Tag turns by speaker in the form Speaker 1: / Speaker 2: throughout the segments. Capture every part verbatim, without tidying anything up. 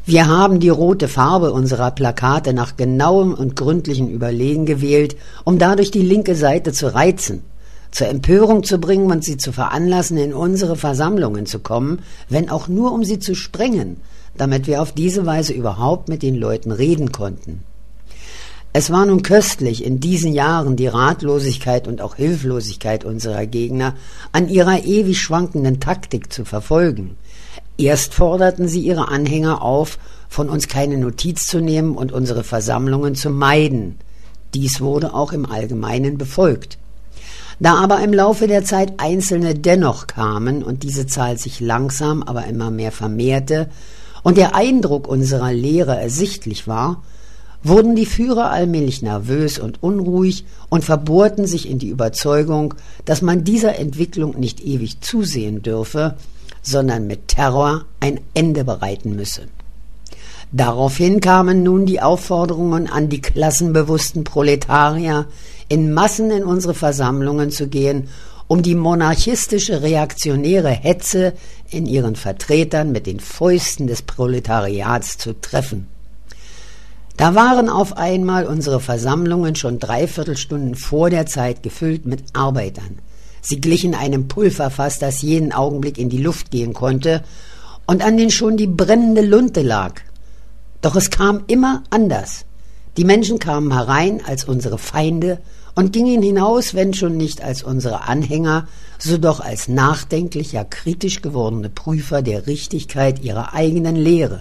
Speaker 1: Wir haben die rote Farbe unserer Plakate nach genauem und gründlichem Überlegen gewählt, um dadurch die linke Seite zu reizen, zur Empörung zu bringen und sie zu veranlassen, in unsere Versammlungen zu kommen, wenn auch nur um sie zu sprengen, damit wir auf diese Weise überhaupt mit den Leuten reden konnten. Es war nun köstlich, in diesen Jahren die Ratlosigkeit und auch Hilflosigkeit unserer Gegner an ihrer ewig schwankenden Taktik zu verfolgen. Erst forderten sie ihre Anhänger auf, von uns keine Notiz zu nehmen und unsere Versammlungen zu meiden. Dies wurde auch im Allgemeinen befolgt. Da aber im Laufe der Zeit Einzelne dennoch kamen und diese Zahl sich langsam, aber immer mehr vermehrte und der Eindruck unserer Lehre ersichtlich war, wurden die Führer allmählich nervös und unruhig und verbohrten sich in die Überzeugung, dass man dieser Entwicklung nicht ewig zusehen dürfe, sondern mit Terror ein Ende bereiten müsse. Daraufhin kamen nun die Aufforderungen an die klassenbewussten Proletarier, in Massen in unsere Versammlungen zu gehen, um die monarchistische reaktionäre Hetze in ihren Vertretern mit den Fäusten des Proletariats zu treffen. Da waren auf einmal unsere Versammlungen schon Dreiviertelstunden vor der Zeit gefüllt mit Arbeitern. Sie glichen einem Pulverfass, das jeden Augenblick in die Luft gehen konnte und an dem schon die brennende Lunte lag. Doch es kam immer anders. Die Menschen kamen herein als unsere Feinde und gingen hinaus, wenn schon nicht als unsere Anhänger, so doch als nachdenklich, ja kritisch gewordene Prüfer der Richtigkeit ihrer eigenen Lehre.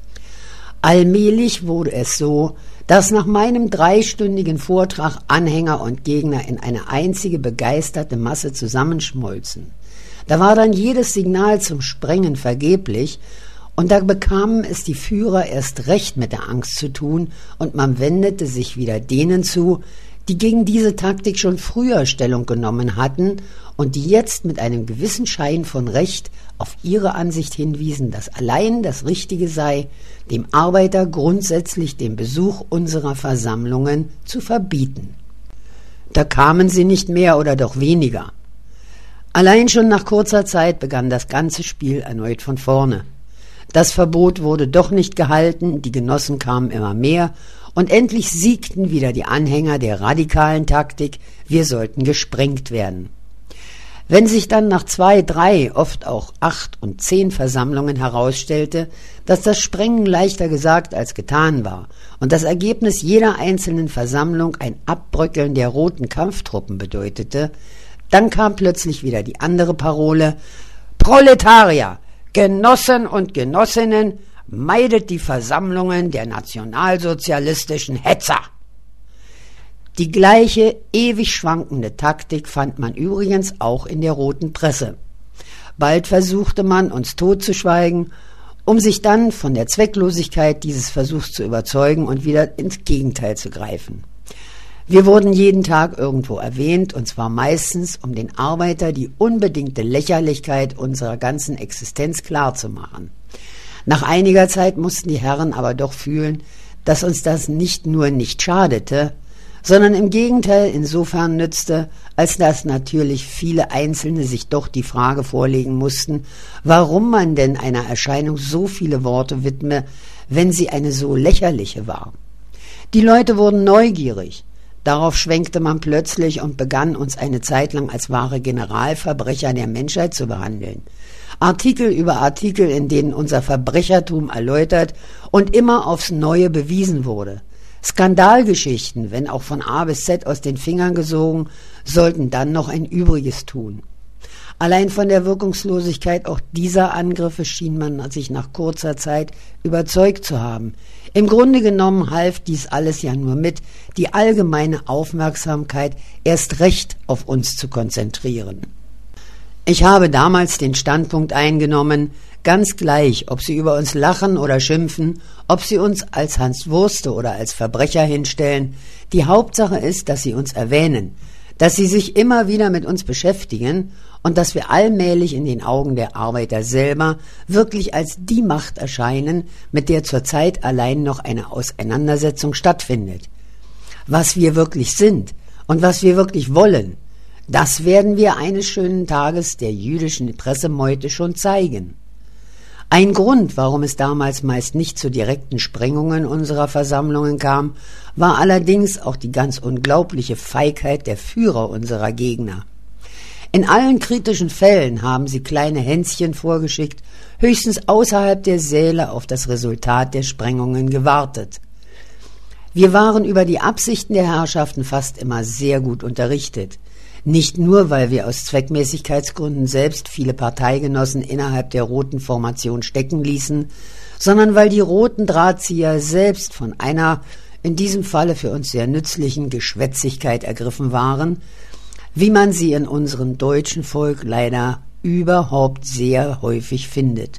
Speaker 1: Allmählich wurde es so, dass nach meinem dreistündigen Vortrag Anhänger und Gegner in eine einzige begeisterte Masse zusammenschmolzen. Da war dann jedes Signal zum Sprengen vergeblich, und da bekamen es die Führer erst recht mit der Angst zu tun, und man wendete sich wieder denen zu, die gegen diese Taktik schon früher Stellung genommen hatten und die jetzt mit einem gewissen Schein von Recht auf ihre Ansicht hinwiesen, dass allein das Richtige sei, dem Arbeiter grundsätzlich den Besuch unserer Versammlungen zu verbieten. Da kamen sie nicht mehr oder doch weniger. Allein schon nach kurzer Zeit begann das ganze Spiel erneut von vorne. Das Verbot wurde doch nicht gehalten, die Genossen kamen immer mehr, und endlich siegten wieder die Anhänger der radikalen Taktik, wir sollten gesprengt werden. Wenn sich dann nach zwei, drei, oft auch acht und zehn Versammlungen herausstellte, dass das Sprengen leichter gesagt als getan war und das Ergebnis jeder einzelnen Versammlung ein Abbröckeln der roten Kampftruppen bedeutete, dann kam plötzlich wieder die andere Parole: Proletarier, Genossen und Genossinnen, meidet die Versammlungen der nationalsozialistischen Hetzer. Die gleiche ewig schwankende Taktik fand man übrigens auch in der roten Presse. Bald versuchte man, uns totzuschweigen, um sich dann von der Zwecklosigkeit dieses Versuchs zu überzeugen und wieder ins Gegenteil zu greifen. Wir wurden jeden Tag irgendwo erwähnt, und zwar meistens, um den Arbeiter die unbedingte Lächerlichkeit unserer ganzen Existenz klarzumachen. Nach einiger Zeit mussten die Herren aber doch fühlen, dass uns das nicht nur nicht schadete, sondern im Gegenteil insofern nützte, als dass natürlich viele Einzelne sich doch die Frage vorlegen mussten, warum man denn einer Erscheinung so viele Worte widme, wenn sie eine so lächerliche war. Die Leute wurden neugierig. Darauf schwenkte man plötzlich und begann, uns eine Zeit lang als wahre Generalverbrecher der Menschheit zu behandeln. Artikel über Artikel, in denen unser Verbrechertum erläutert und immer aufs Neue bewiesen wurde. Skandalgeschichten, wenn auch von A bis Z aus den Fingern gesogen, sollten dann noch ein Übriges tun. Allein von der Wirkungslosigkeit auch dieser Angriffe schien man sich nach kurzer Zeit überzeugt zu haben. Im Grunde genommen half dies alles ja nur mit, die allgemeine Aufmerksamkeit erst recht auf uns zu konzentrieren. Ich habe damals den Standpunkt eingenommen, ganz gleich, ob sie über uns lachen oder schimpfen, ob sie uns als Hans Wurste oder als Verbrecher hinstellen, die Hauptsache ist, dass sie uns erwähnen, dass sie sich immer wieder mit uns beschäftigen und dass wir allmählich in den Augen der Arbeiter selber wirklich als die Macht erscheinen, mit der zurzeit allein noch eine Auseinandersetzung stattfindet. Was wir wirklich sind und was wir wirklich wollen, das werden wir eines schönen Tages der jüdischen Pressemeute schon zeigen. Ein Grund, warum es damals meist nicht zu direkten Sprengungen unserer Versammlungen kam, war allerdings auch die ganz unglaubliche Feigheit der Führer unserer Gegner. In allen kritischen Fällen haben sie kleine Hänschen vorgeschickt, höchstens außerhalb der Säle auf das Resultat der Sprengungen gewartet. Wir waren über die Absichten der Herrschaften fast immer sehr gut unterrichtet. Nicht nur, weil wir aus Zweckmäßigkeitsgründen selbst viele Parteigenossen innerhalb der roten Formation stecken ließen, sondern weil die roten Drahtzieher selbst von einer, in diesem Falle für uns sehr nützlichen Geschwätzigkeit ergriffen waren, wie man sie in unserem deutschen Volk leider überhaupt sehr häufig findet.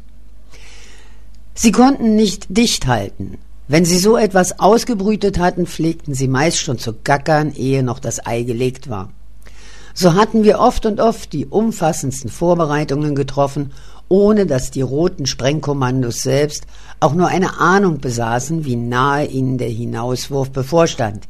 Speaker 1: Sie konnten nicht dicht halten. Wenn sie so etwas ausgebrütet hatten, pflegten sie meist schon zu gackern, ehe noch das Ei gelegt war. So hatten wir oft und oft die umfassendsten Vorbereitungen getroffen, ohne dass die roten Sprengkommandos selbst auch nur eine Ahnung besaßen, wie nahe ihnen der Hinauswurf bevorstand.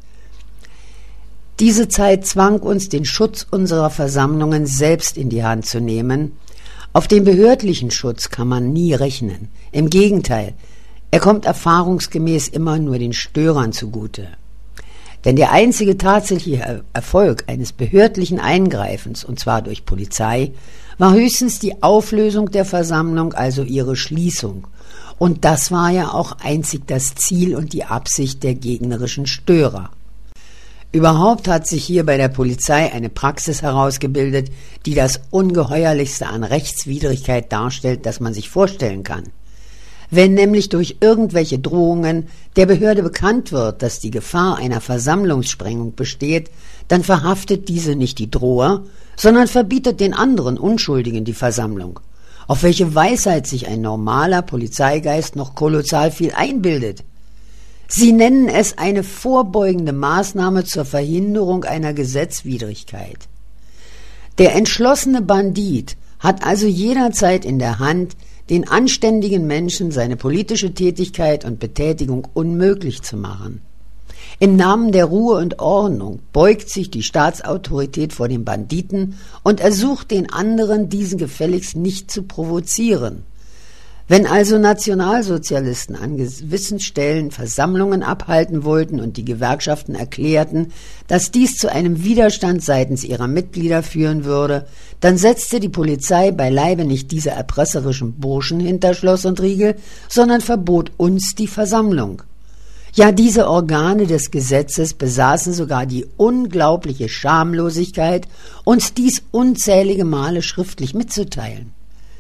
Speaker 1: Diese Zeit zwang uns, den Schutz unserer Versammlungen selbst in die Hand zu nehmen. Auf den behördlichen Schutz kann man nie rechnen. Im Gegenteil, er kommt erfahrungsgemäß immer nur den Störern zugute. Denn der einzige tatsächliche Erfolg eines behördlichen Eingreifens, und zwar durch Polizei, war höchstens die Auflösung der Versammlung, also ihre Schließung. Und das war ja auch einzig das Ziel und die Absicht der gegnerischen Störer. Überhaupt hat sich hier bei der Polizei eine Praxis herausgebildet, die das Ungeheuerlichste an Rechtswidrigkeit darstellt, das man sich vorstellen kann. Wenn nämlich durch irgendwelche Drohungen der Behörde bekannt wird, dass die Gefahr einer Versammlungssprengung besteht, dann verhaftet diese nicht die Droher, sondern verbietet den anderen Unschuldigen die Versammlung. Auf welche Weisheit sich ein normaler Polizeigeist noch kolossal viel einbildet. Sie nennen es eine vorbeugende Maßnahme zur Verhinderung einer Gesetzwidrigkeit. Der entschlossene Bandit hat also jederzeit in der Hand, den anständigen Menschen seine politische Tätigkeit und Betätigung unmöglich zu machen. Im Namen der Ruhe und Ordnung beugt sich die Staatsautorität vor den Banditen und ersucht den anderen, diesen gefälligst nicht zu provozieren. Wenn also Nationalsozialisten an gewissen Stellen Versammlungen abhalten wollten und die Gewerkschaften erklärten, dass dies zu einem Widerstand seitens ihrer Mitglieder führen würde, dann setzte die Polizei beileibe nicht diese erpresserischen Burschen hinter Schloss und Riegel, sondern verbot uns die Versammlung. Ja, diese Organe des Gesetzes besaßen sogar die unglaubliche Schamlosigkeit, uns dies unzählige Male schriftlich mitzuteilen.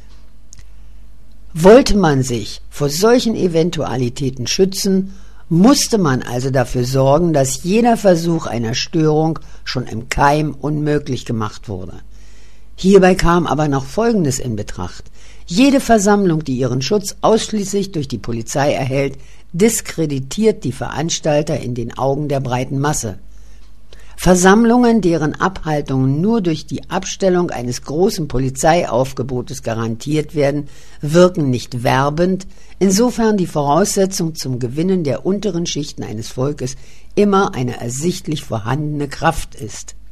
Speaker 1: Wollte man sich vor solchen Eventualitäten schützen, musste man also dafür sorgen, dass jeder Versuch einer Störung schon im Keim unmöglich gemacht wurde. Hierbei kam aber noch Folgendes in Betracht. Jede Versammlung, die ihren Schutz ausschließlich durch die Polizei erhält, diskreditiert die Veranstalter in den Augen der breiten Masse. Versammlungen, deren Abhaltungen nur durch die Abstellung eines großen Polizeiaufgebotes garantiert werden, wirken nicht werbend, insofern die Voraussetzung zum Gewinnen der unteren Schichten eines Volkes immer eine ersichtlich vorhandene Kraft ist.